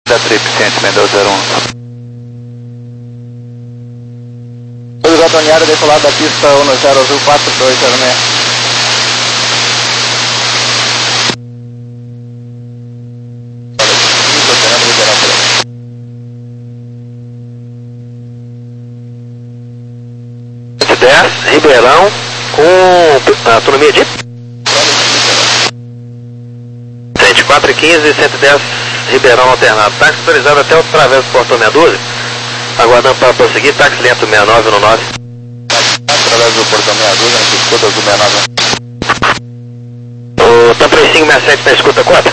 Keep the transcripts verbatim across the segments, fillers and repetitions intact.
Da trip, ciente, Mendel zero um. Tudo gatonhado desse lado da pista, um zero azul quatro dois zero seis. dez, Ribeirão, com autonomia de cento e quatro e quinze, cento e dez, Ribeirão alternado. Táxi autorizado até o Travesso do Portão meia dúzia. Aguardando para prosseguir, táxi lento sessenta e nove no nove. Através do Portão meia dúzia, na escuta azul sessenta e nove. O Tam três cinco sessenta e sete na escuta quatro.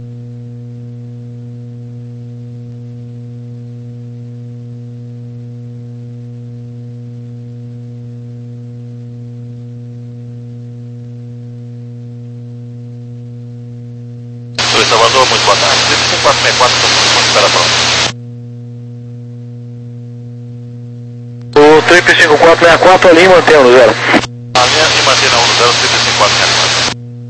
Salvador, muito boa tarde. cinco quatro seis quatro, estamos espera pronto. O trip cinco quatro seis quatro ali mantém no zero. A linha e mantém na um zero, trip cinco quatro seis quatro.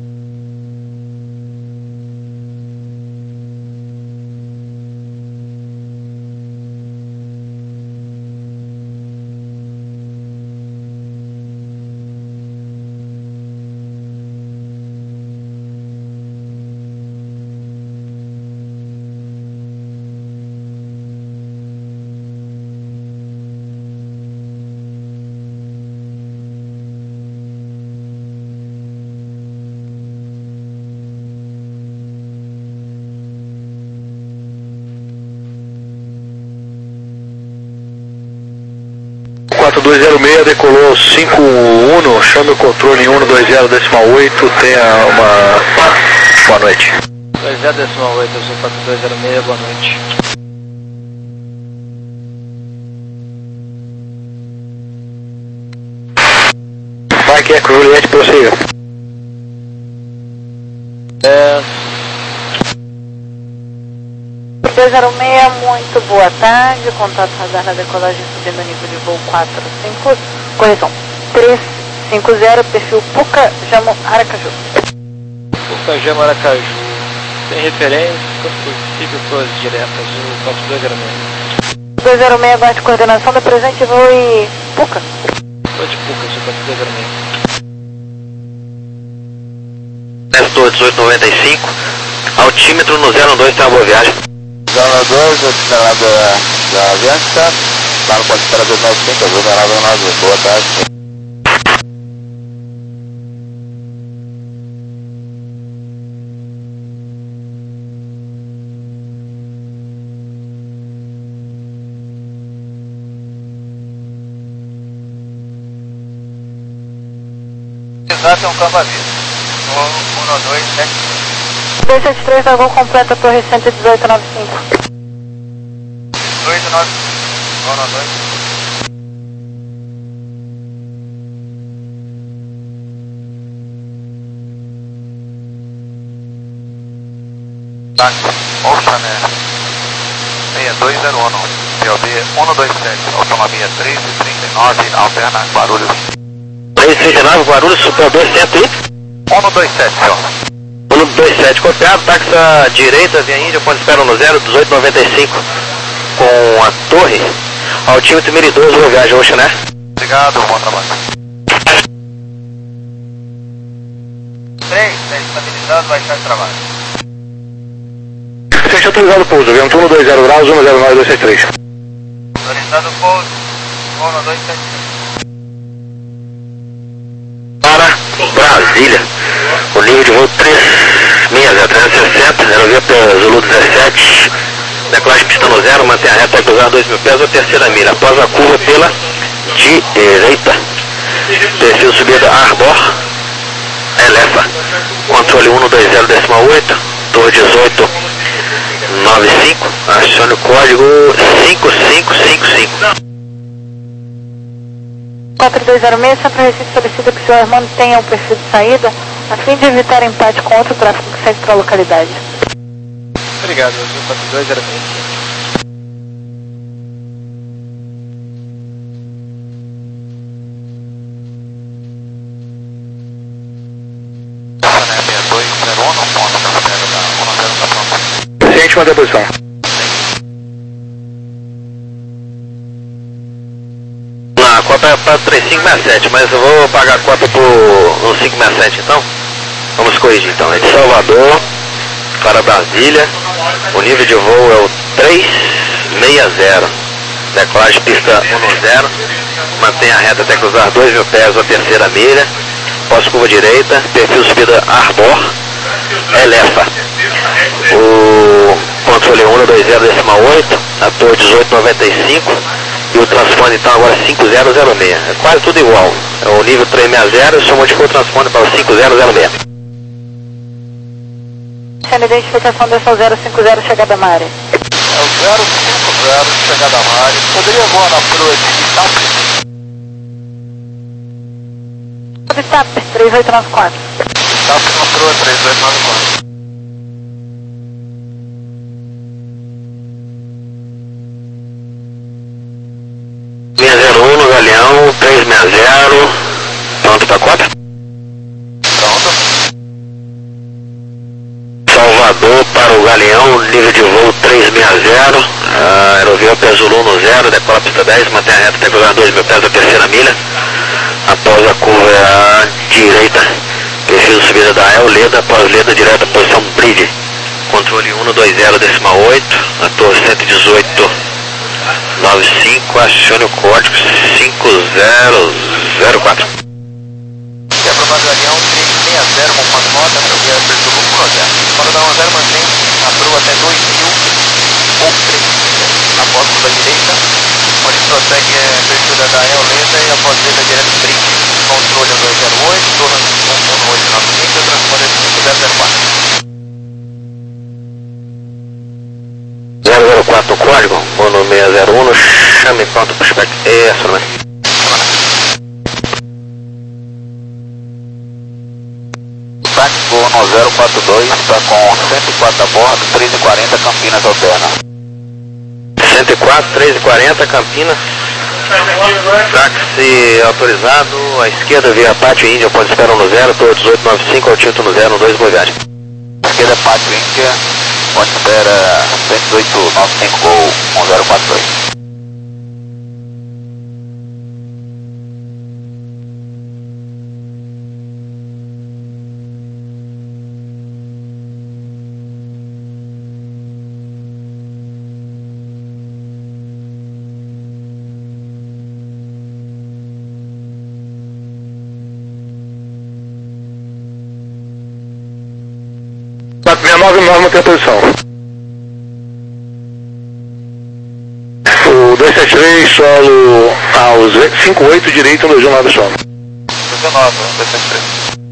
quatro dois zero seis, decolou cinco um, chame o controle em um dois zero decimal oito, tenha uma boa noite. dois zero decimal oito, eu sou quatro dois zero seis, boa noite. Mike Echo Juliette, prossiga. É... dois zero seis, muito boa tarde, contato radar na decolagem subindo nível de voo quatro cinco, correção, três cinco zero, perfil Puca Jamo Aracaju. Puca Jamo Aracaju, sem referência, possível suas diretas, o quatro dois zero seis. dois zero seis, aguarde coordenação da presente voo e Puca. Vou de Puca, sou quatro dois zero seis. Nestor dezoito noventa e cinco, altímetro no zero dois, tem uma boa viagem. zero dois, itinerário da, da Avianca, lá no ponto de espera dois nove cinco, azul dourado nove, boa tarde. Exato, é um cavaleiro. um dois sete. dois sete três, da voo completa, torre cento e dezoito noventa e cinco. dois nove, um dois. Táxi, Ocean Air, seis dois zero um, P O B um dois sete, autonomia três trinta e nove, alterna Guarulhos. três trinta e nove, Guarulhos, P O B cento e um dois sete, senhor. um dois sete, copiado, táxi à direita, via Índia, ponto de espera no zero, dezoito noventa e cinco, com a torre, altímetro mil e doze, boa viagem, Ocean, né? Obrigado, bom trabalho. três, está estabilizado, baixar de trabalho. Fecha autorizado o pouso, vento um dois zero graus, um zero nove dois seis três. Autorizado o pouso, um dois sete. Para Brasília, o nível de voo três seis zero, trezentos e sessenta, aerovia Zulu dezessete, decolagem pista no zero, mantém a reta cruzada dois mil pés, a terceira milha, após a curva pela direita, perfil subida Arbor, Elefa, controle um dois zero decimal oito, torre dezoito noventa e cinco, acione o código cinco cinco cinco cinco. quatro dois zero seis, Centro Recife solicita que o senhor mantenha o perfil de saída a fim de evitar empate com outro tráfego que segue para a localidade. Obrigado, eu sou quatro dois zero seis. Ciente, mantém a posição. falta para três cinco seis sete, mas eu vou pagar a cota por um cinco seis sete então. Vamos corrigir então. É de Salvador para Brasília. O nível de voo é o três seis zero. Decolagem pista um zero. Mantenha a reta até cruzar dois mil pés a terceira milha. Pós-curva direita. Perfil subida Arbor. Elefa. O controle um dois zero decimal oito. A torre dezoito noventa e cinco. E o transponder então agora é cinco zero zero seis. É quase tudo igual. É o nível três seis zero. Só modificou o transponder para o cinco zero zero seis. A identificação dessa zero cinco zero, chegada à área. É o zero cinco zero, chegada à área. Poderia voar na proa de Itap? Itap, três oito nove quatro. Itap na proa três oito nove quatro. seis zero um no Galeão, três seis zero. Pronto para cota? Pronto. Salvador para o Galeão, nível de voo três seis zero, uh, aerovia Zulu no zero, decola pista dez, mantém a reta até cruzar dois mil pés da terceira milha, após a curva à direita, perfil de subida da Euleda, após Leda direta, posição bridge, controle um dois zero decimal oito, a torre cento e dezoito noventa e cinco, acione o código cinco zero zero quatro. Quebra para Galeão três seis zero, comando nota, aerovia Zulu no zero. Para dar um zero, mantém a proa até dois mil ou três milhas. Após curva direita, onde prossegue é perfil da Eoleda e após Leda direto bridge. Controle um dois zero oito, torre um oito nove cinco, transponder cinco zero zero quatro. zero zero quatro o código, mono seis zero um, chame pronto para o spec. É, astronomia. Táxi no zero quatro dois, está com cento e quatro a bordo, três e quarenta, Campinas alterna. cento e quatro, três e quarenta, Campinas. Táxi autorizado, à esquerda via Pátio Índia, pode esperar no zero, torre dezoito noventa e cinco, Altinto no zero, no dois, boa viagem. Esquerda é Pátio Índia, pode espera cento e dezoito noventa e cinco, Gol um zero quatro dois. quatro seis nove, nove, mantém a posição. O dois sete três, solo aos cinco oito, direito, no jornal do solo. dezenove, dois sete três.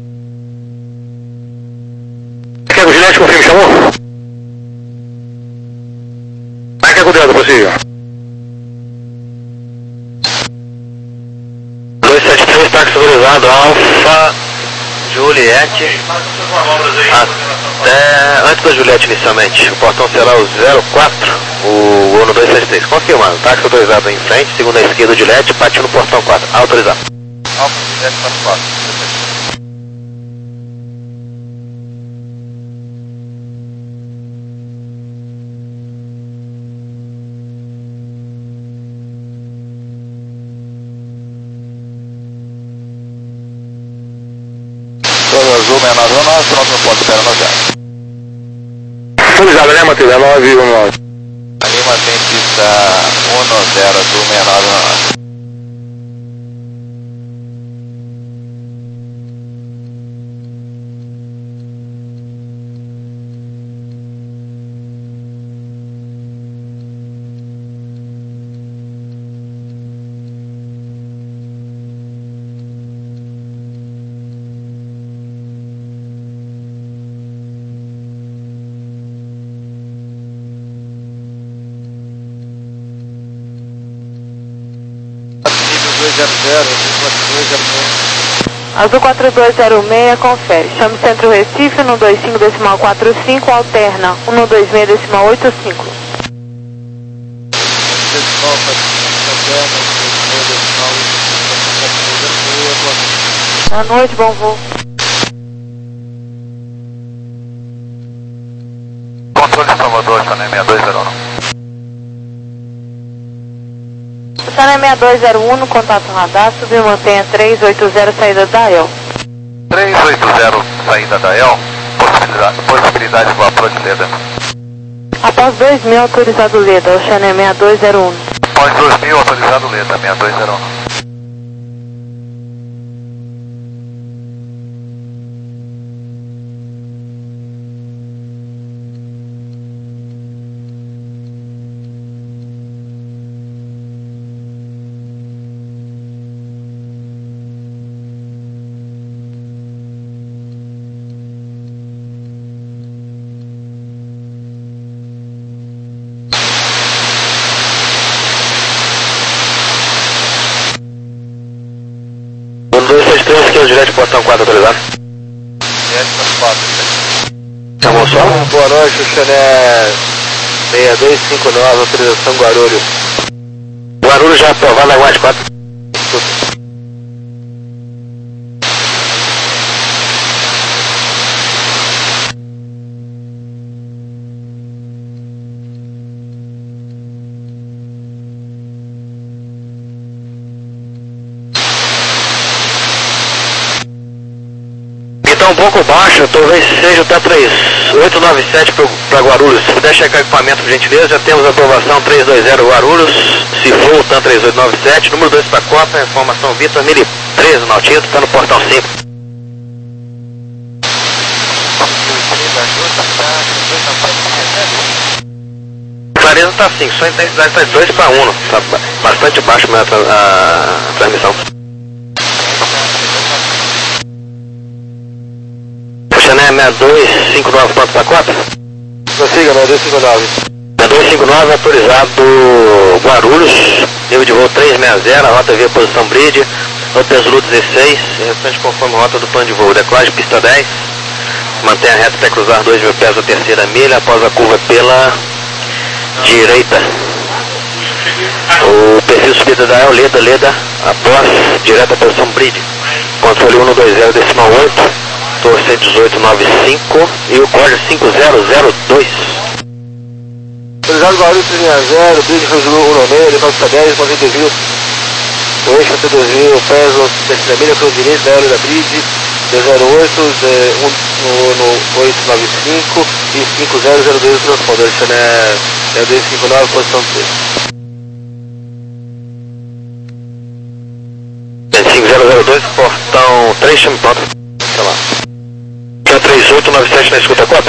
Quer que o Gilete confirme, chamou? Vai que é cuidado, possível. dois sete três, táxi autorizado, Alfa Juliette, até antes da Juliette inicialmente, o portão será o zero quatro, o Gol no dois sete três, confirmando, táxi autorizado em frente, segunda esquerda Juliette, parte no portão quatro, autorizado. Alfa Juliette para quatro. Azul seis nove um nove, pronto no ponto, espera no zero. Autorizado, né, Matheus? nove um nove. Ali mantém pista um zero, Azul seis nove um nove. Azul quatro dois zero seis, confere. Chame Centro Recife, um dois cinco decimal quatro cinco, alterna, um dois seis decimal oito cinco. Boa noite, bom voo. Controle de Salvador, Chanel seis dois zero um. Channel seis dois zero um no contato radar, subiu mantenha três oito zero, saída da E L. três oito zero, saída da E L, possibilidade, possibilidade de voar para de Leda. Após dois mil, autorizado Leda, Channel seis dois zero um. Após dois mil, autorizado Leda, seis dois zero um. um dois seis três, aqui é o direto portão quatro autorizado. Direto quatro. Chamou só? Boa noite, Channel seis dois cinco nove, autorização Guarulhos. Guarulhos já aprovado, aguarde quatro. Está um pouco baixo, talvez seja o T A três oito nove sete para Guarulhos. Se puder checar o equipamento, por gentileza, já temos a aprovação três dois zero Guarulhos. Se for o T A três oito nove sete, número dois para Copa, informação Vitor mil e treze, Nautilus, está no portão cinco. Clareza está cinco, só a intensidade está dois para um, está bastante baixo a, a, a transmissão. Channel seis dois cinco nove, ponto para quatro. Prossiga, seis dois cinco nove. seis dois cinco nove, autorizado Guarulhos, nível de voo trezentos e sessenta, rota via posição bridge, rota Zulu dezesseis, restante conforme rota do plano de voo, decolagem pista dez, mantenha a reta até cruzar dois mil pés a terceira milha, após a curva pela direita. O perfil de subida da E L, Leda, Leda, após, direto à posição bridge, controle um dois zero decimal oito. cento e dezoito nove cinco e o código cinco zero zero dois. Autorizado Guarulhos três seis zero, bridge Zulu um meio, levar pista dez, mantém desvio. O eixo até dois mil, pés, terceira milha, cruz direito, da E L da bridge, dois zero oito, um oito nove cinco e cinco zero zero dois transponder, Channel seis dois cinco nove, posição três. cinco zero zero dois, portão três, chame pronto. Tá lá. três oito nove sete na escuta quatro.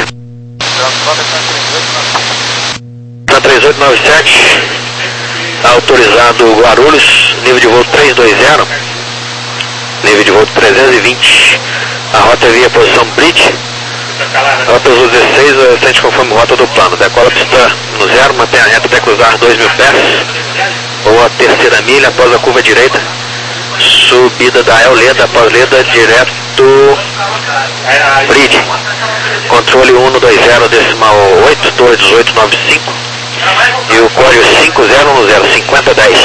Na três oito nove sete, autorizado Guarulhos, nível de voo trezentos e vinte, nível de voo trezentos e vinte, a rota via posição bridge, rota Zulu dezesseis, o restante conforme rota do plano, decola pista no zero, mantém a reta até cruzar dois mil pés, ou a terceira milha após a curva direita, subida da E L Leda, após Leda, direto bridge, controle um dois zero decimal oito, torre dezoito nove cinco e o código cinco zero um zero, cinquenta dez.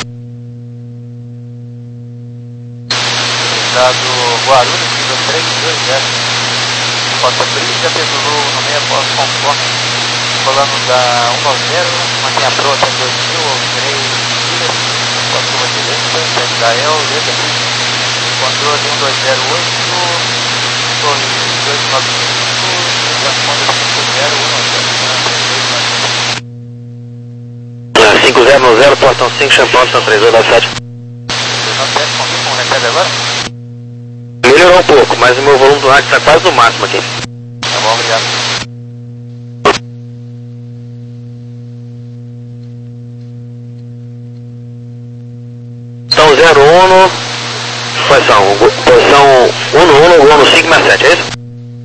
Dado Guarulhos, nível três dois zero. Rota bridge, até Zulu no meio após conforme, colando da um nove zero, mantém a proa até dois mil, ou três milhas, com a curva direita, sete da E L, Leda bridge, controle um dois zero oito, torre dois nove cinco, e transponder cinco zero um zero. cinco zero um zero, portão cinco, Champão, São três oito nove sete. Como recebe agora? Melhorou um pouco, mas o meu volume do rádio está quase no máximo aqui. Tá bom, obrigado. Então zero um, posição, posição um no um, no cinco mais sete, é isso?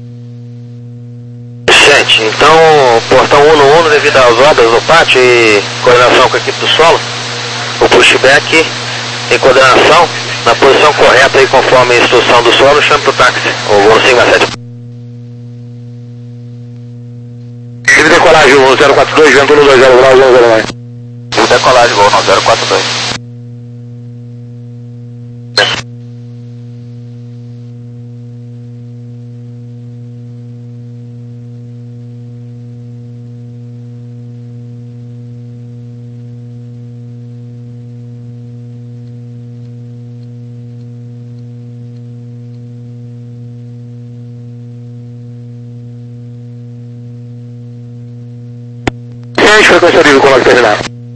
sete, então portão um no um, devido às obras do pátio e coordenação com a equipe do solo, o pushback em coordenação, na posição correta e conforme a instrução do solo, chame para o táxi, o voo cinco mais sete. Livre decolagem, voo zero quatro dois, vento no dois zero graus, zero zero nove. Livre decolagem, voo no zero quatro dois. frequência livre, coloque terminal.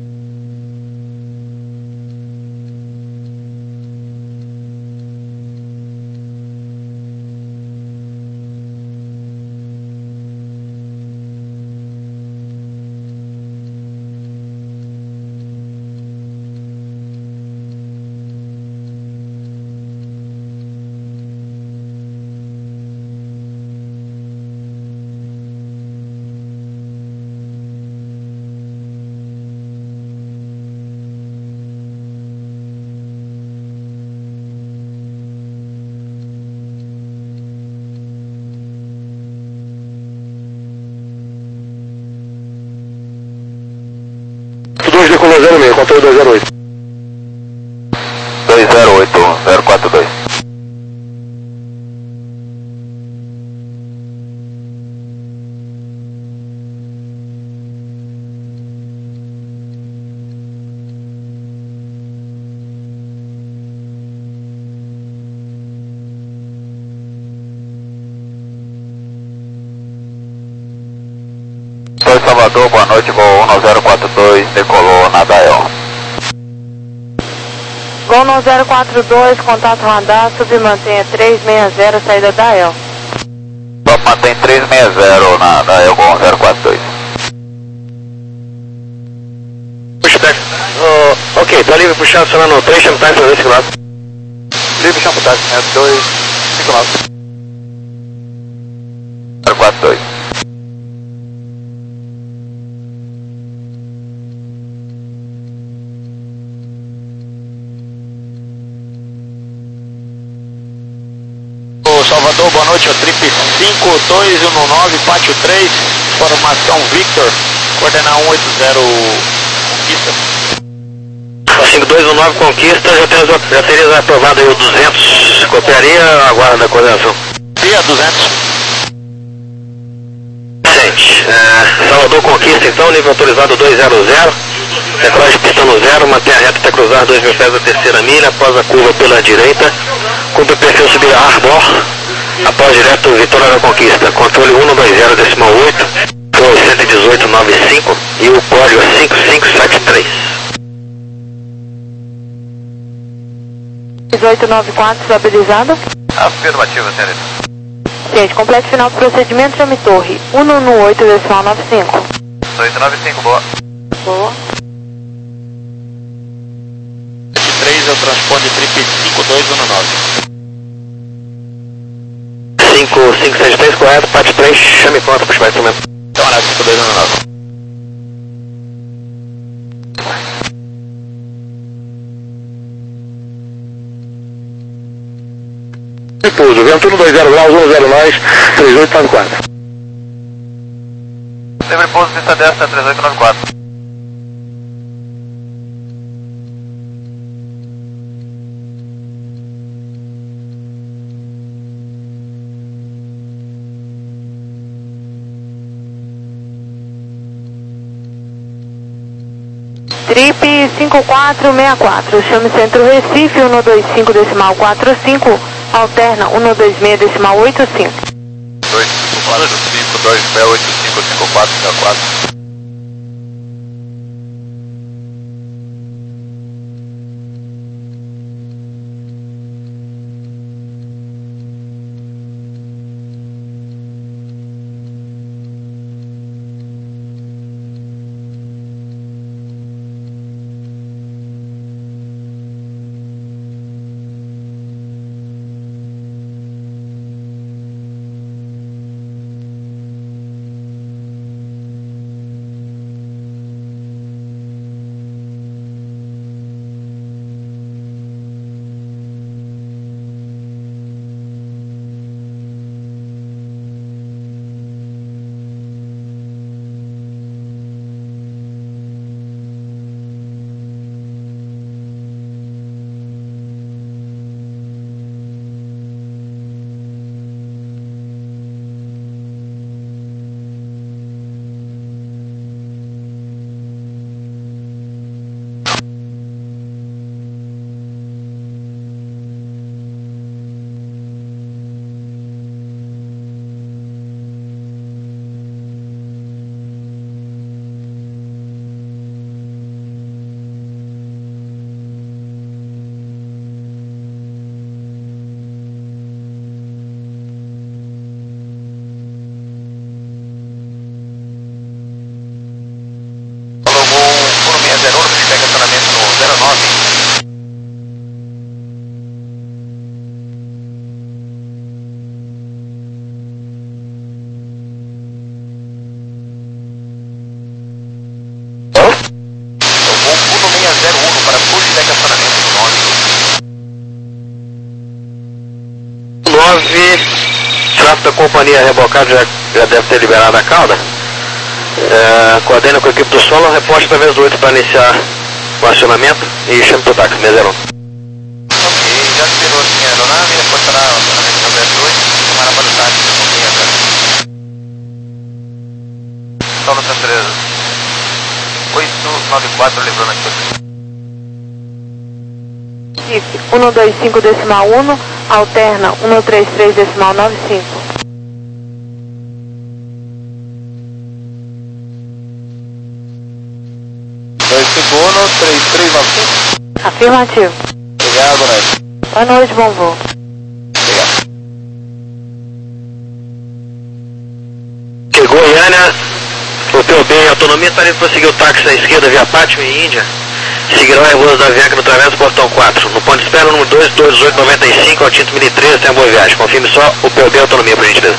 dois decolou zero seis, controle dois zero oito. dois zero oito, zero quatro dois. Oi Salvador, boa noite, Gol um zero quatro dois, decolou na Dial. Gol um zero quatro dois, contato radar, submantenha três seis zero, saída da El. Mantém três seis zero na Dial, Gol um zero quatro dois. Pushback. Oh, ok, tá livre puxando, acionando três, chama time para dois cinco nove. Livre chama táxi, é dois cinco nove. zero quatro dois. Salvador, boa noite, é o Trip cinco dois um nove, Pátio três, formação Victor, coordenar um oito zero, Conquista. cinco dois um nove, Conquista, já, temos, já teria aprovado aí o duzentos, copiaria, aguarda a coordenação. Dia duzentos. Gente, é, Salvador Conquista então, nível autorizado dois zero zero, decolagem pista no zero, mantenha a reta até cruzar dois mil pés da terceira milha, após a curva pela direita, cumpre o perfil subir a Arbor, após direto Vitória da Conquista, controle um dois zero decimal oito, foi cento e dezoito noventa e cinco e o código é cinco cinco sete três. dezoito noventa e quatro, estabilizado. Afirmativa, senhorita. Ciente, completo final do procedimento, chame torre um um oito decimal noventa e cinco. oito nove cinco, boa. Boa. três é o transponder Trip cinco dois um nove. cinco cinco sete três, correto, parte três, chame conta, puxar instrumento. Então, era cinco dois um nove. Pouso, vento no dois zero graus, um zero mais, três oito nove quatro. Livre pouso, pista desta, três oito nove quatro. Trip cinco quatro seis quatro, chame Centro Recife um dois cinco decimal quatro cinco, alterna um dois seis decimal oito cinco. dois cinco quatro cinco dois seis oito cinco cinco quatro cinco quatro. companhia rebocada já, já deve ter liberado a cauda. É, coordena com a equipe do solo, reporte através do oito para iniciar o acionamento e chame para o táxi seis zero um. Ok, já liberou assim a aeronave, reportará o acionamento através do oito e chamará para o táxi da companhia agora. Solo Santa Teresa. oito nove quatro, livrando aqui. cento e vinte e cinco decimal um, alterna cento e trinta e três decimal noventa e cinco. dois cinco um, três três nove cinco. Afirmativo. Obrigado, boa noite. Boa noite, bom voo. Obrigado. Que Goiânia, o P O B em autonomia está indo prosseguir o táxi à esquerda via Pátio e Índia. Seguirá o revoso da Avianca no Travesso Portão quatro. No ponto de espera número dois dois oito nove cinco, ao Tinto Mini treze, tem a boa viagem. Confirme só o P O B em autonomia, por gentileza.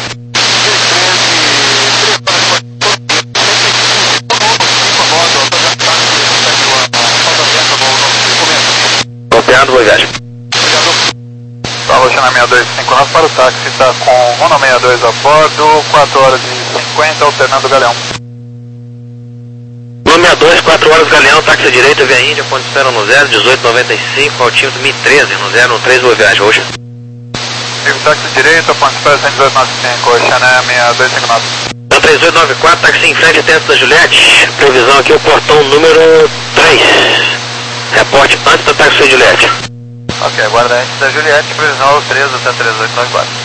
Copiado, boa viagem. Solo China sessenta e dois cinquenta e nove para o táxi, está com Runo sessenta e dois a bordo, quatro horas e cinquenta, alternando o Galeão. sessenta e dois, quatro horas, Galeão, táxi à direita, via Índia, ponto de espera no zero, dezoito noventa e cinco, ao Tinto Mini treze, no zero um três, boa viagem, Oxa. Digo táxi à direita, ponto de espera cento e dezoito noventa e cinco, China sessenta e dois cinquenta e nove. Então três oito nove quatro, táxi em frente, Tentos da Juliette, previsão aqui, o portão número três. Reporte antes da táxi da Juliette. Ok, aguarda antes da Juliette, previsão três até três oito nove quatro.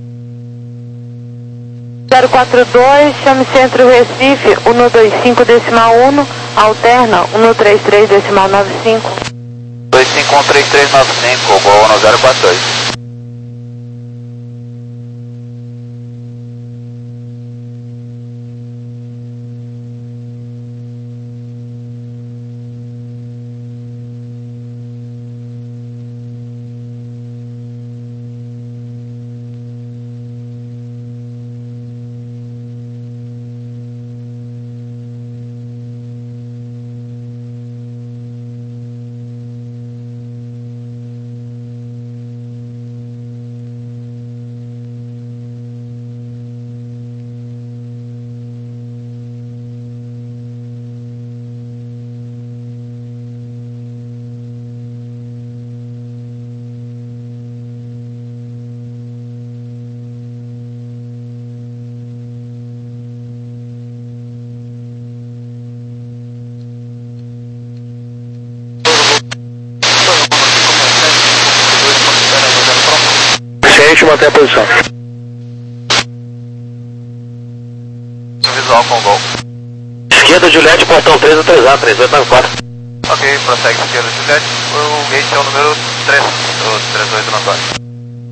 zero quatro dois, chame Centro Recife, cento e vinte e cinco decimal um, alterna cento e trinta e três decimal noventa e cinco. dois cinco um três três nove cinco, boa no zero quatro dois. Gente, manter a posição. Visual com o gol. Esquerda, Juliette, portão três a três A, três oito nove quatro. Ok, prossegue esquerda Juliette, o gate é o número três, o três oito nove quatro.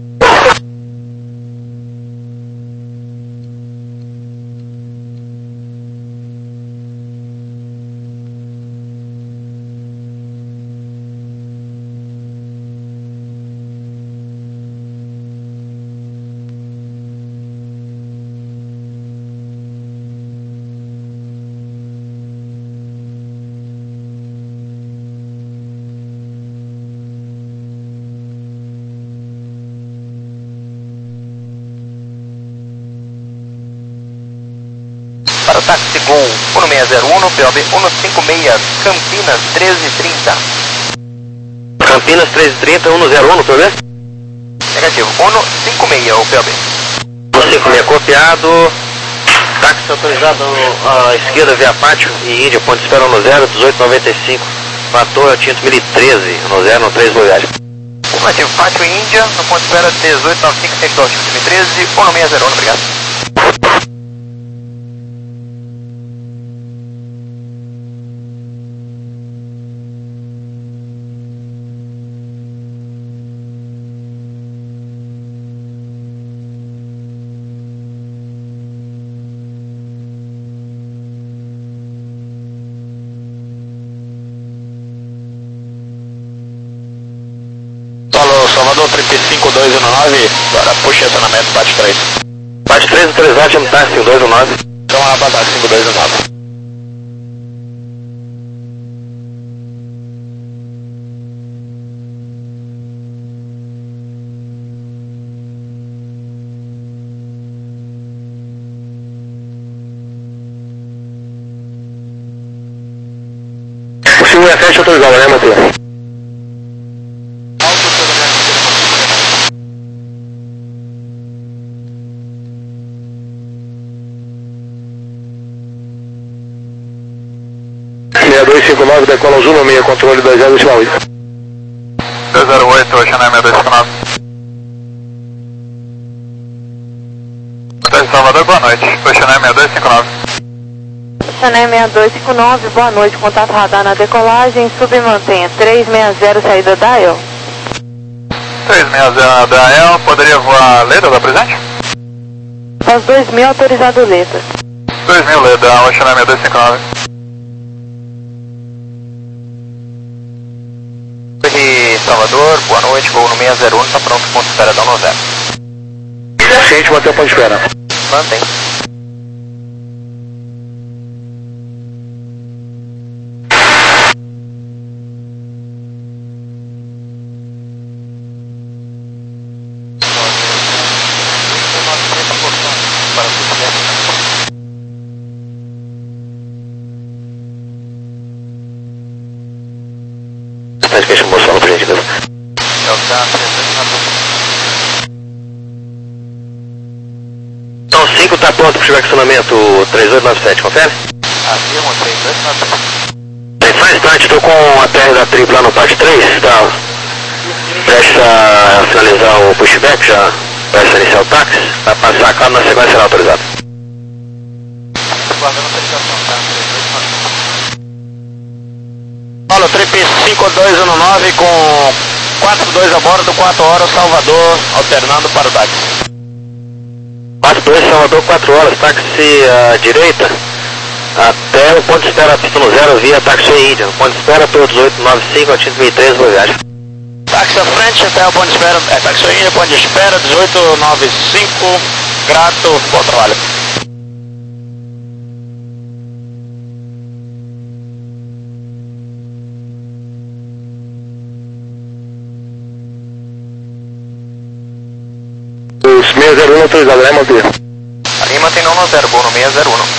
Para o táxi Gol um seis zero um, P O B cento e cinquenta e seis, Campinas treze trinta. Campinas treze trinta, cento e zero um, P O B? Negativo, cento e cinquenta e seis, o P O B. cento e cinquenta e seis, copiado. Táxi autorizado à esquerda via Pátio e Índia, ponto de espera no zero, dezoito noventa e cinco. Fator Tinto Mini treze, no zero um três, boa viagem. Negativo, Pátio e Índia, no ponto de espera dezoito noventa e cinco, sector Tinto Mini treze, cento e seis zero um, obrigado. Salvador trinta e cinco dois um nove, agora puxa acionamento, bate três. Bate três, três A, chama táxi cinco dois um nove. Então lá para cinco dois um nove. autorizado, né, Matheus? seis dois cinco nove, decola Zulu meia, controle dois zero decimal oito. dois zero oito, Oceanária seis dois cinco nove. Hotel de Salvador, boa noite. Oceanária seis dois cinco nove. Oceanária seis dois cinco nove, boa noite, contato radar na decolagem, submantenha três seis zero, saída da A E L. três seis zero da A E L, poderia voar Leda da presente? Faz dois mil, autorizado Leda. dois mil Leda, Oceanária seis dois cinco nove. Salvador, boa noite, voo no seis zero um, está pronto, ponto de espera, dá um zero. Gente, mantém o ponto de espera. Mantém. Mas que moção pra gente, né? Então cinco está pronto para o acionamento três oito nove sete, confere? Afirmo, três oito nove sete. Só um instante, estou com a T R da tribo lá no parte três, tá? Presta a finalizar o pushback, já presta a iniciar o táxi, vai passar a carro na sequência será autorizada. Guardando a autorização, tá? Paulo, Trip cinco dois um nove com quatro dois a bordo, quatro horas, Salvador, alternando para o táxi. quatro dois, Salvador, quatro horas, táxi à direita, até o ponto de espera pista no zero via táxi Índia. Ponto de espera pelo dezoito nove cinco, atinto vinte e três, boa viagem. Táxi à frente até o ponto de espera, é táxi Índia, ponto de espera, dezoito nove cinco, grato, bom trabalho. seis zero um autorizado, né, Monteiro? Ali mantém nove zero, voo no seis zero um.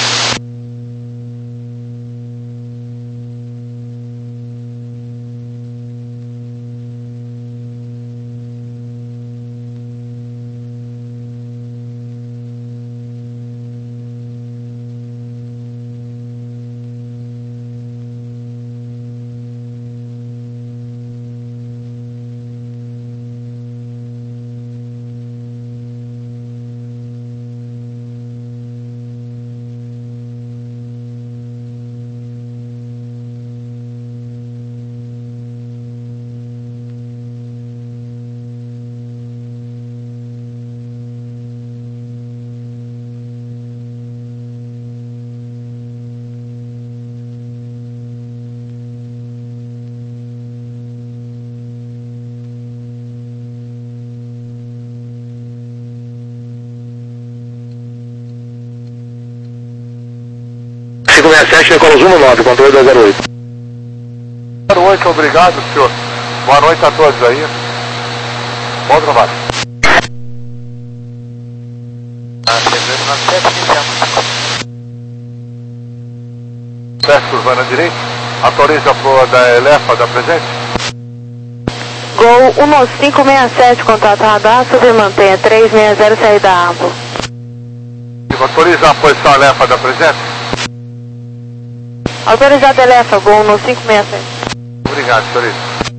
cinco seis sete, decola Zulu nove, controle dois zero oito. Boa noite, obrigado, senhor. Boa noite a todos aí. Bom trabalho. Ah, três oito nove sete, iniciamos. Desce curvando à direita. Autoriza a proa da Elefa da presente. Gol um cinco seis sete, contato radar, submantenha três seis zero, saída ampla. Autoriza a posição Elefa da presente. Autorizado Elefa, Gol um cinco seis sete. Obrigado, senhorita.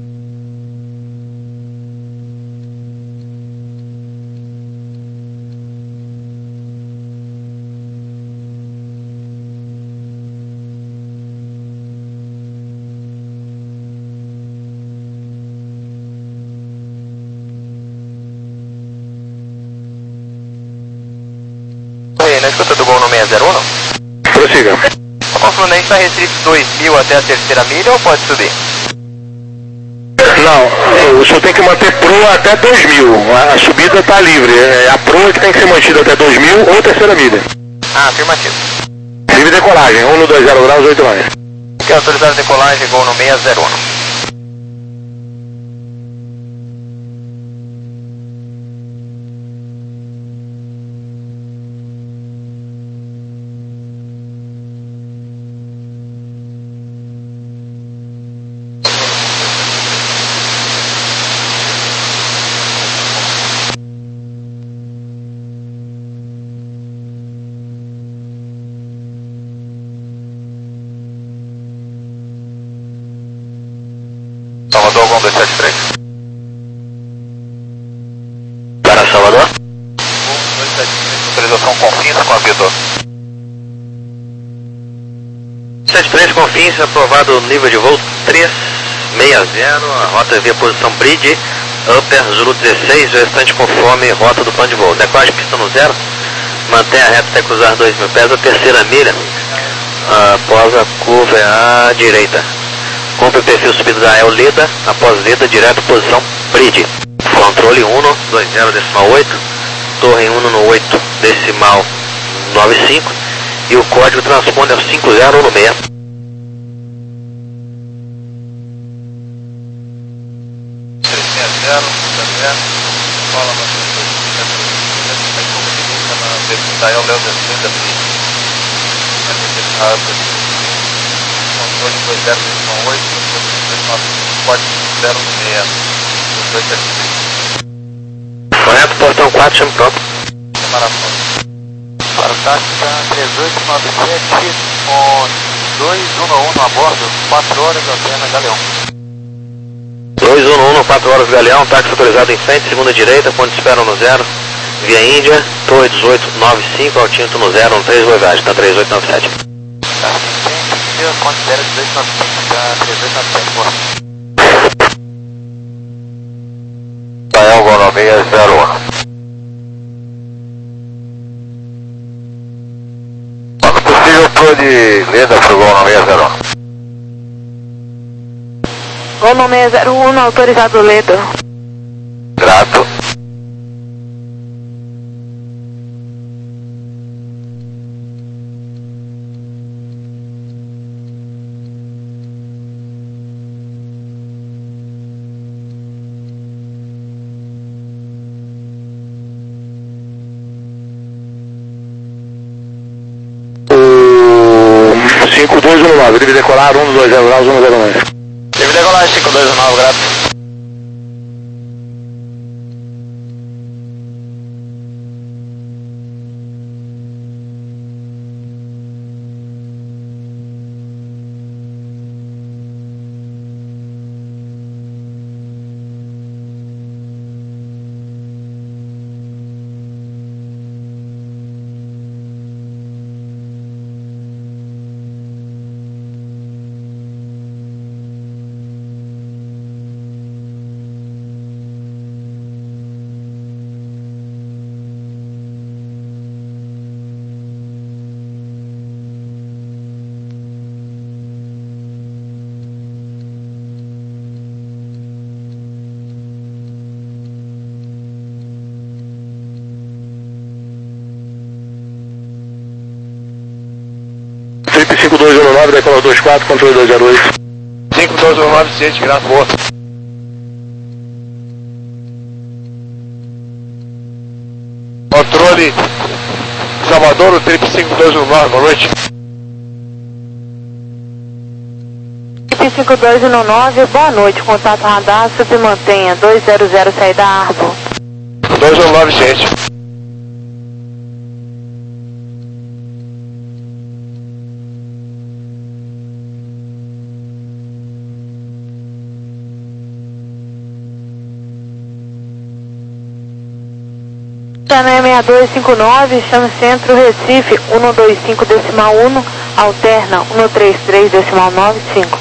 Oi, na escuta do Gol no seis zero um. Prossiga. A Fluminense está restrito dois mil até a terceira milha ou pode subir? Não, o senhor tem que manter proa até dois mil, a subida está livre, é a proa que tem que ser mantida até dois mil ou terceira milha. Ah, afirmativo. Livre decolagem, um no dois zero graus, oito nove. Quer autorizar a decolagem, Gol no seis zero um. Salvador, Gol dois sete três. Para Salvador. Gol dois sete três, autorização Confins com aviso. sete três Confins, aprovado nível de voo três seis zero, a rota via posição Bridge, Upper, Zulu dezesseis, o restante conforme rota do plano de voo. Decolagem pista no zero, mantenha a reta até cruzar dois mil pés, a terceira milha, após a curva à direita. Cumpre o perfil subido da El Leda, após Leda, direto posição Bridge. Controle um dois zero decimal oito, torre um no oito decimal nove cinco e o código transponder ao cinco zero um seis. três seis zero, zero, fala na da El Leda, controle dois zero decimal oito, código zero seis, dois sete três. Correto, portão quatro, chame pronto. Maratona. Para o tática três oito nove sete, com dois um um a bordo, quatro horas, alterna Galeão. dois um um, quatro horas Galeão, táxi autorizado em frente, segunda direita, ponto de espera no zero, via Índia, torre dezoito nove cinco, altímetro no zero, um três, Voyage, tá três oito nove sete. Considera dezoito nove cinco, tá três oito nove sete, bordo. Rafael, Gol nove zero um. Quando possível, pro de Leda pro Gol nove zero um. Gol nove zero um, autorizado Leda. Grato. cinco dois um nove, deve decolar um dois zero nove um zero nove. Deve decolar cinco dois um nove, grato. cinco dois um nove, decola dois quatro, controle dois zero oito. cinco dois um nove, ciente, grato, boa. Controle Salvador, o trip cinco dois um nove, boa noite. Trip cinco dois um nove, boa noite, contato radar, submantenha, dois zero zero, saída Arbo. dois um nove, ciente. Chame seis dois cinco nove, chame centro Recife, um dois cinco decimal um, alterna um três três decimal nove cinco.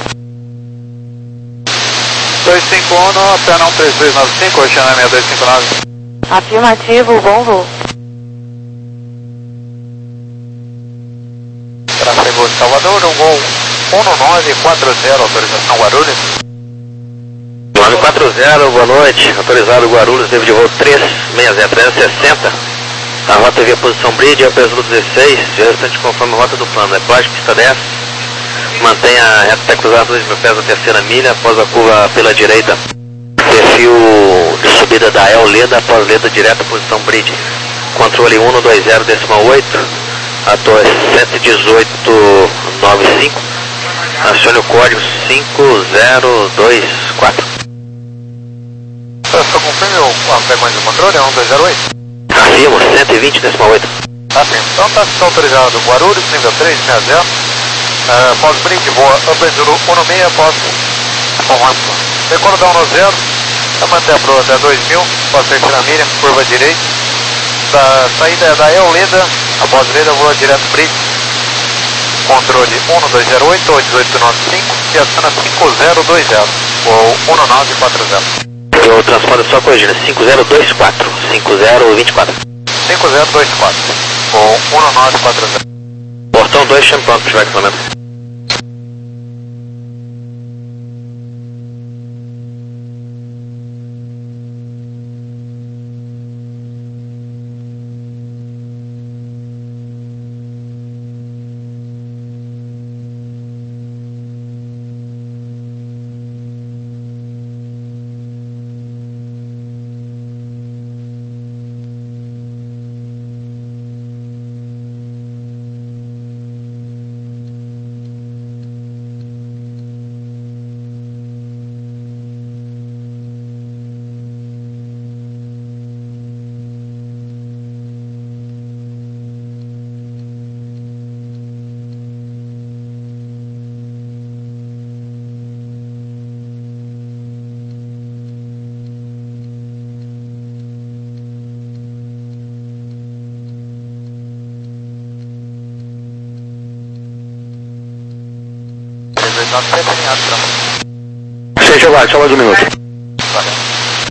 dois cinco um, alterna um três três nove cinco, chame seis dois cinco nove. Afirmativo, bom voo. Trafego Salvador, um Gol um nove quatro zero, autorização Guarulhos. nove quatro zero, boa noite, autorizado Guarulhos, nível de voo três seis zero trezentos e sessenta, a rota via posição Bridge, é o peso dezesseis, e o restante conforme a rota do plano, é plástico, pista dez, mantenha a reta até cruzar dois mil pés a terceira milha, após a curva pela direita, perfil de subida da El Leda, após Leda direto, posição Bridge, controle um dois zero decimal oito, a torre sete dezoito nove cinco, acione o código cinco zero dois quatro. Só confirme a frequência do controle, é um dois zero oito? Afirmo, cento e vinte decimal oito. Tá sim, então tá autorizado Guarulhos, nível três seis zero, uh, pós-bridge, voa Upper Zulu um seis, pós Decora down no zero, vai manter a proa até dois mil, pode ser na mira, curva direita. Da saída é da Euleda, após Leda voa direto bridge. Controle um dois zero oito ou dezoito nove cinco e acena cinco zero dois zero ou um nove quatro zero. Eu transpondo só corrigindo, cinco zero dois quatro, cinco zero dois quatro. cinco zero dois quatro ou um nove quatro zero. Portão dois, chame pronto para o equipamento. Seja lá, só mais um minuto. Valeu.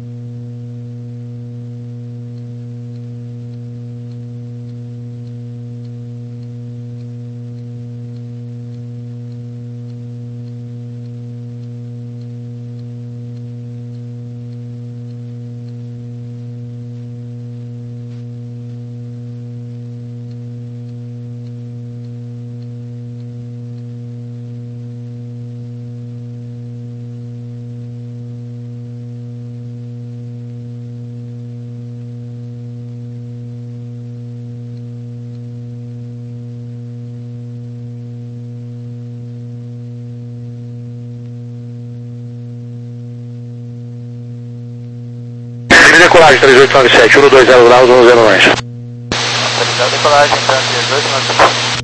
Decolagem três oito nove sete, um dois zero graus, um zero mais. Autorizado decolagem, então, três oito nove sete.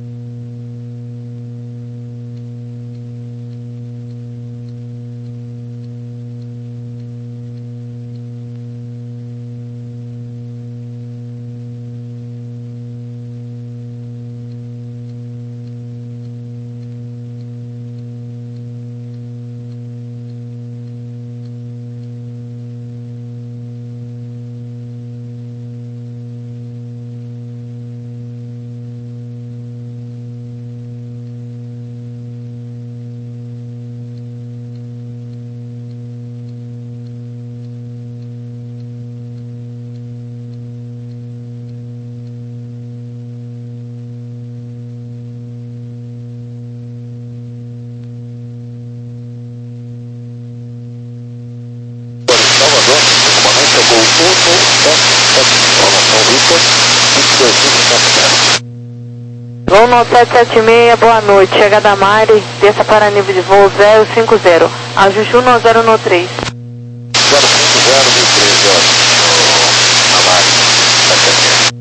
Voo no sete sete seis, boa noite. Chegada a Mari, desça para nível de voo zero cinco zero. Ajuste um zero no três. zero cinco zero, mil três, ó. A Mari, sete sete seis.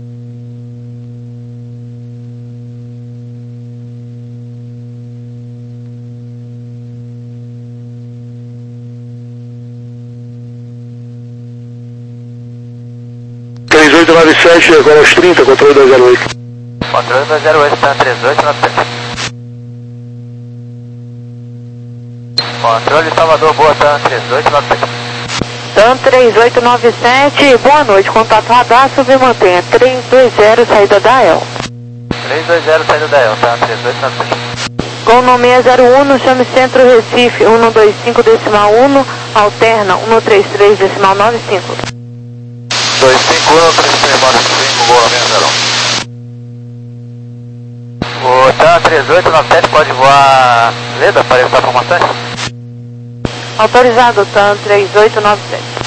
três oito nove sete, agora aos trinta, controle dois zero oito. Controle dois zero oito, está três oito nove sete. Controle Salvador, boa, tá três oito nove sete. TAM três oito nove sete, boa noite. Contato radar, subir mantenha três dois zero, saída da E L. três dois zero, saída da E L, tá três oito nove sete. Com o nome zero um, chame Centro Recife, um dois cinco decimal um, alterna um três três decimal nove cinco. dois cinco um, três três nove cinco, boa, zero um. O TAM três oito nove sete pode voar Leda para evitar formações? Autorizado, TAM três oito nove sete.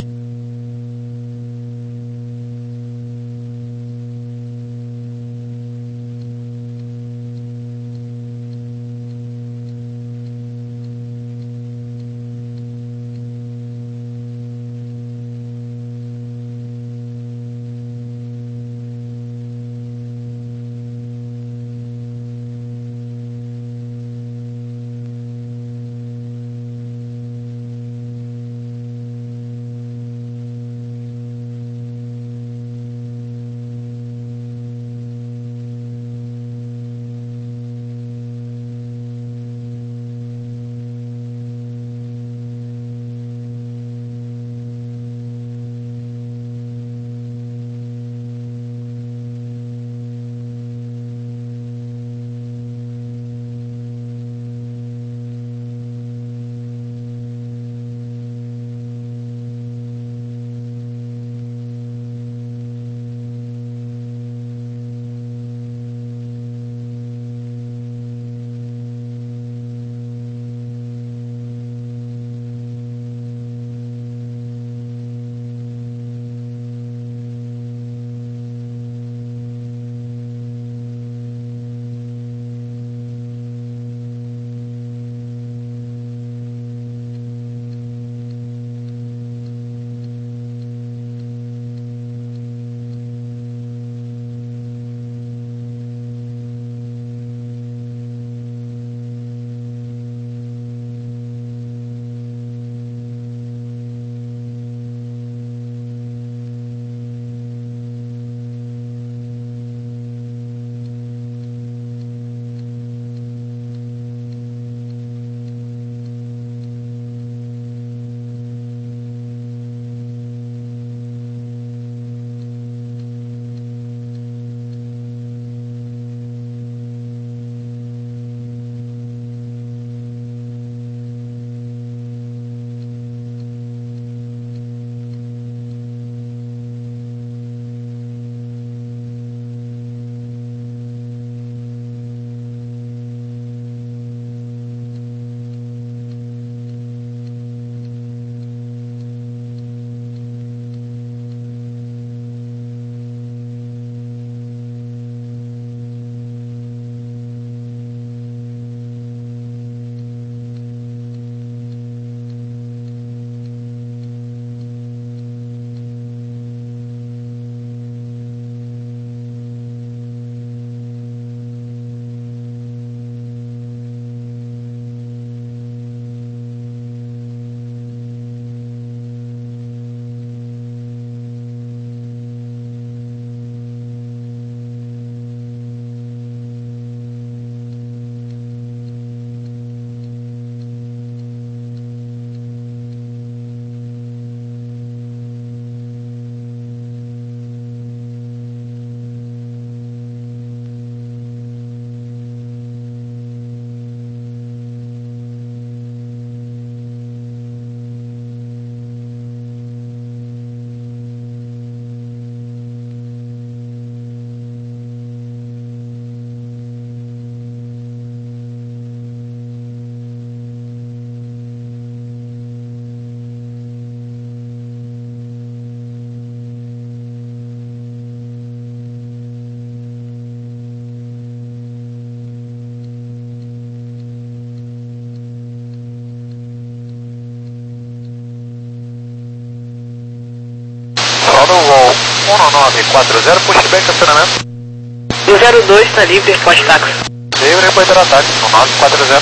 um nove quatro zero, pushback, acionamento. O zero dois está livre, pode táxi. Livre, depois era táxi, um nove quatro zero.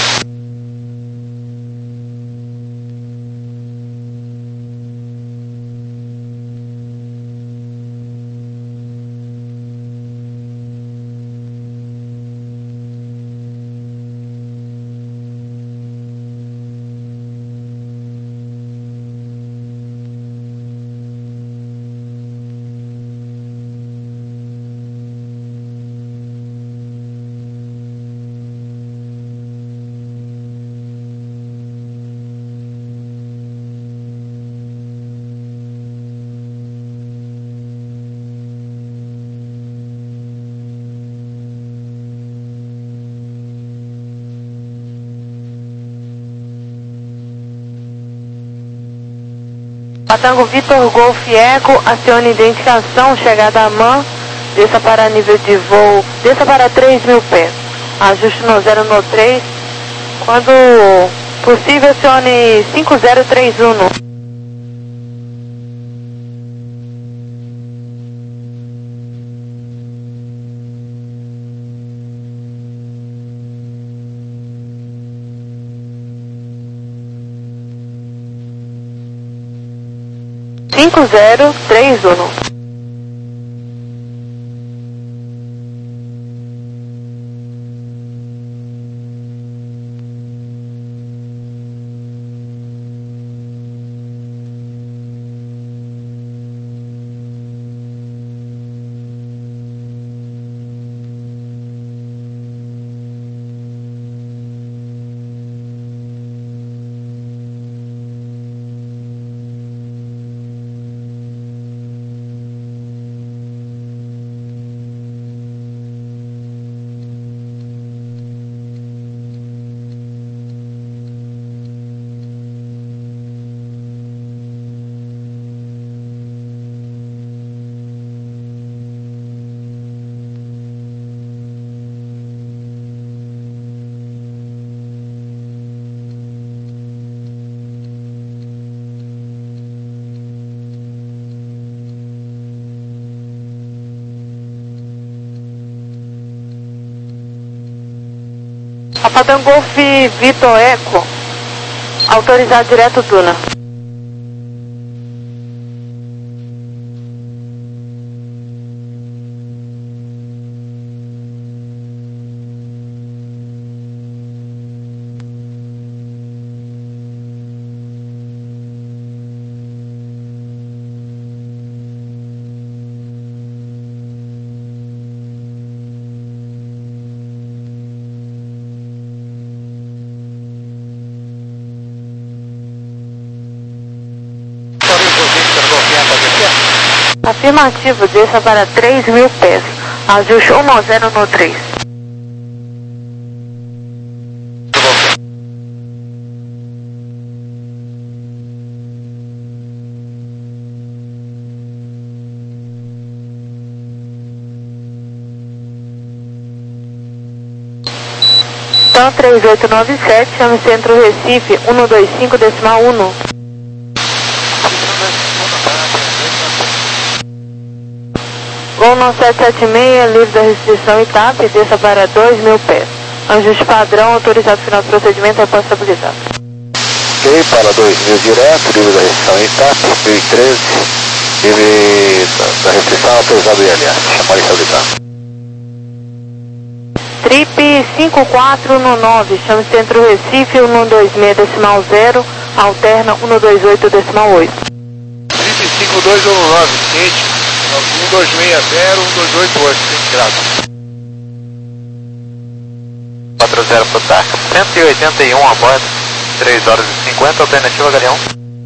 Patango Vitor Golf Eco, acione identificação, chegada a M A N, desça para nível de voo, desça para três mil pés, ajuste no zero no três, quando possível acione cinco zero três um. cinco zero três um. Patango Golf Vitor Eco, autorizado direto Duna. Afirmativo, desça para três mil pés, ajuste um zero no três. Então três oito nove sete, chame Centro Recife, um dois cinco decimal um. Gol no sete sete seis, livre da restrição I T A P, desça para dois mil pés. Ajuste padrão, autorizado final do procedimento, após estabilizado. Ok, para dois mil direto, livre da restrição I T A P, dois mil e treze, livre da restrição, autorizado I L S, chamar estabilizado. Trip cinco quatro um nove, chame Centro Recife, um dois seis decimal zero, alterna um dois oito decimal oito. Trip cinco dois um nove, seguinte, um dois seis zero, um dois oito oito, cinco graus. quatro zero pro T A C, cento e oitenta e um a bordo, três horas e cinquenta, alternativa Galeão.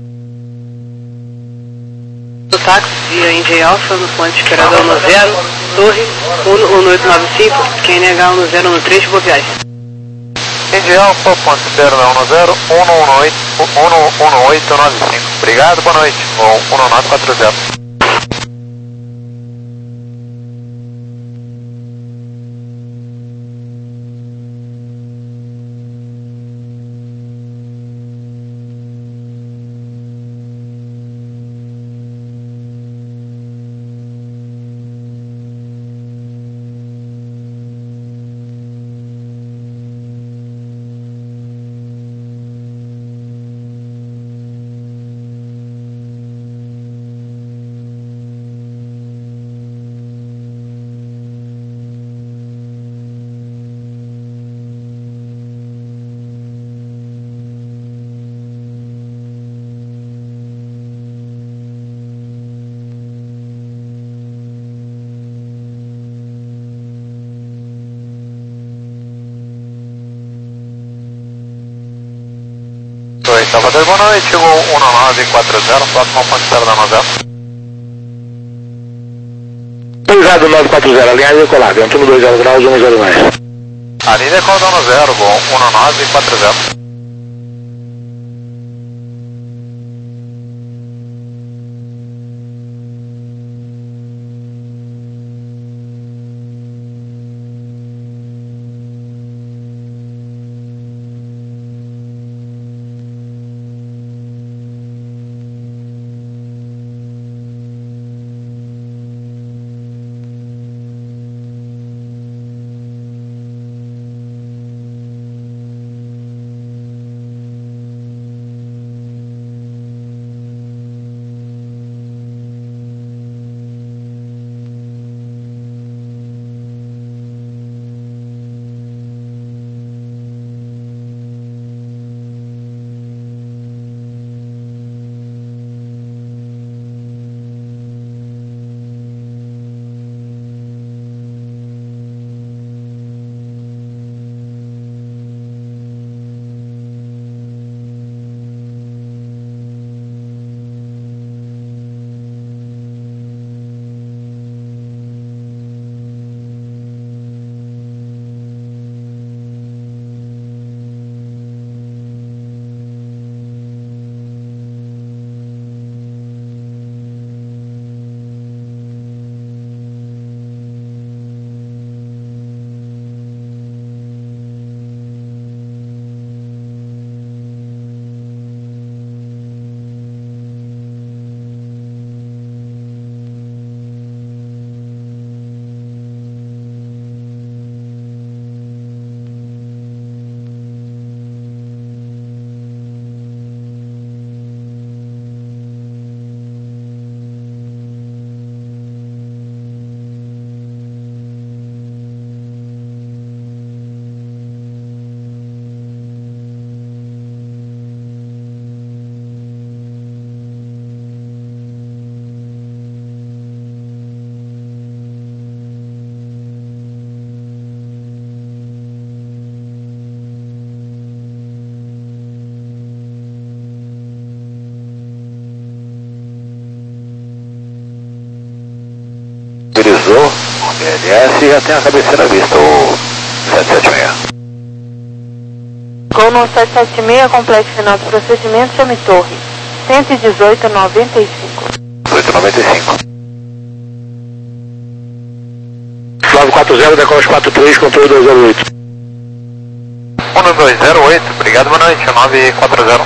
Do táxi via India Alpha, no ponto de esperador no zero, torre um oito nove cinco, Q N H um zero um três, boa viagem. India Alpha, ponto de esperador no zero, um oito nove cinco. Obrigado, boa noite, um nove quatro zero. Oi, Salvador, boa noite, chegou um nove quatro zero, próximo ao ponte zero da novela. Autorizado nove quatro zero, alinhado e decolado, vento dois zero graus, um zero mais. Ali decol dono zero, bom, um nove quatro zero. Autorizou, o B L S já tem a cabeceira vista, o sete sete seis. Gol no sete sete seis, complexo final do procedimento, chame torre. cento e dezoito, noventa e cinco. oito noventa e cinco. nove quatro zero, decola quatro três, controle dois zero oito. um dois zero oito, obrigado, boa noite, nove quatro zero.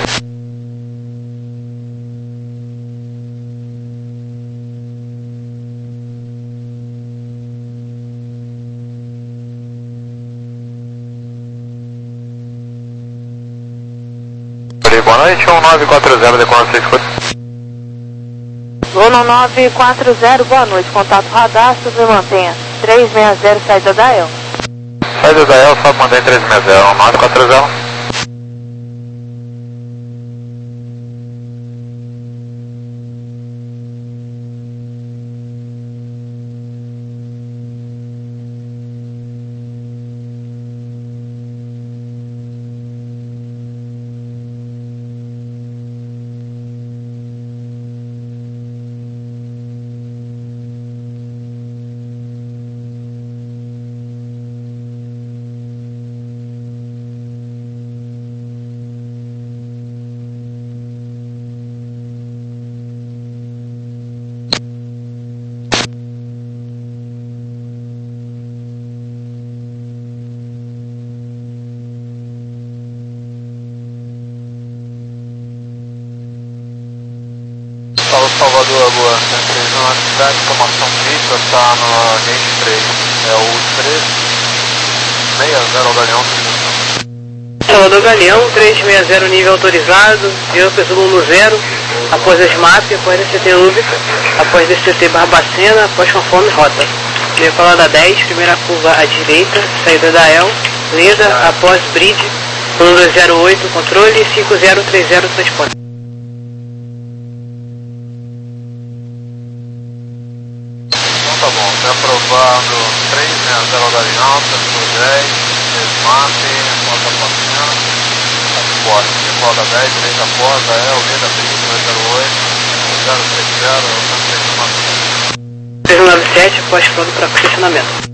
Boa noite, um nove quatro zero, decola seis quatro. Gol no nove quatro zero, boa noite, contato radar, sobre mantenha. três seis zero, saída da El. Saída da El, só mantém três seis zero, um nove quatro zero. Salvador, boa, centro na cidade, informação fixa, está no gate três, é o três seis zero Galeão. Salvador Galeão, três seis zero nível autorizado, eu volume zero, após as MAP, após D C T Ubica, após D C T Barbacena, após conforme rota. Decola da dez, primeira curva à direita, saída da El, Leda, após Bridge, um dois zero oito, controle, cinco zero três zero, transporte. Tá bom, está aprovado três seis zero Galeão, setor dez, desmate, nota passando. porta. Default dez, direita à porta, é o Leda Bridge dois zero oito, zero três zero, três nove sete, após pronto para estacionamento.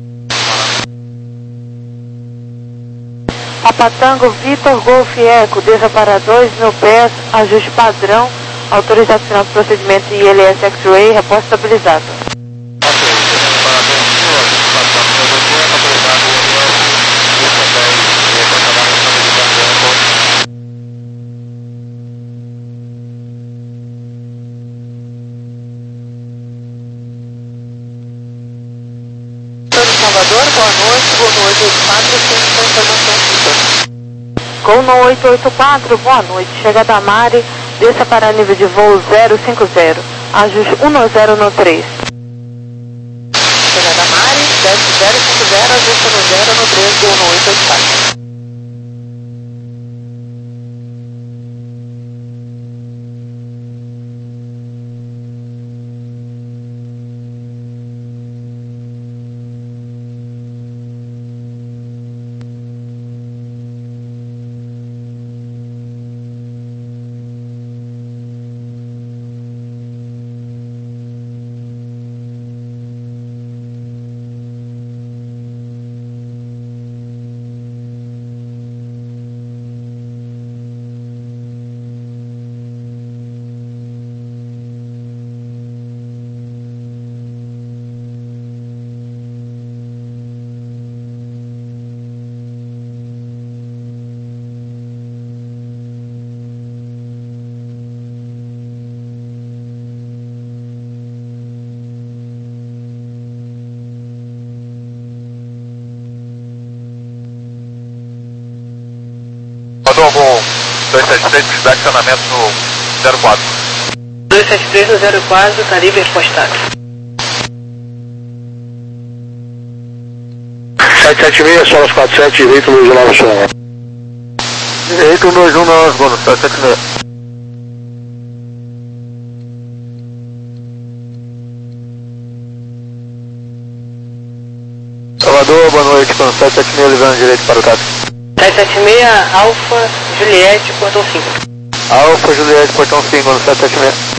Papatango Vitor Golf Eco, desça para dois mil pés, ajuste padrão, autorização final do procedimento I L S X-Ray, repórter estabilizado. Salvador, boa noite, boa noite, oito quatro, sem informação fixa. Gol no oito oito quatro, boa noite, chegada a Mari, desça para nível de voo zero cinco zero, ajuste um zero no três. Chegada a Mari, desce zero cinco zero, ajuste no zero no três, gol no oito oito quatro. Mandou algum dois sete três, feedback acionamento no zero quatro. dois sete três no zero quatro, tá livre repostado. sete sete seis, Solas quatro sete, direito, Luiz Olavo Soma. Direito, Luiz Olavo Soma, sete sete seis. Salvador, boa noite, com sete sete seis, levando direito para o táxi. sete sete seis, Alfa, Juliette, portão cinco. Alfa, Juliette, portão cinco, no sete sete seis.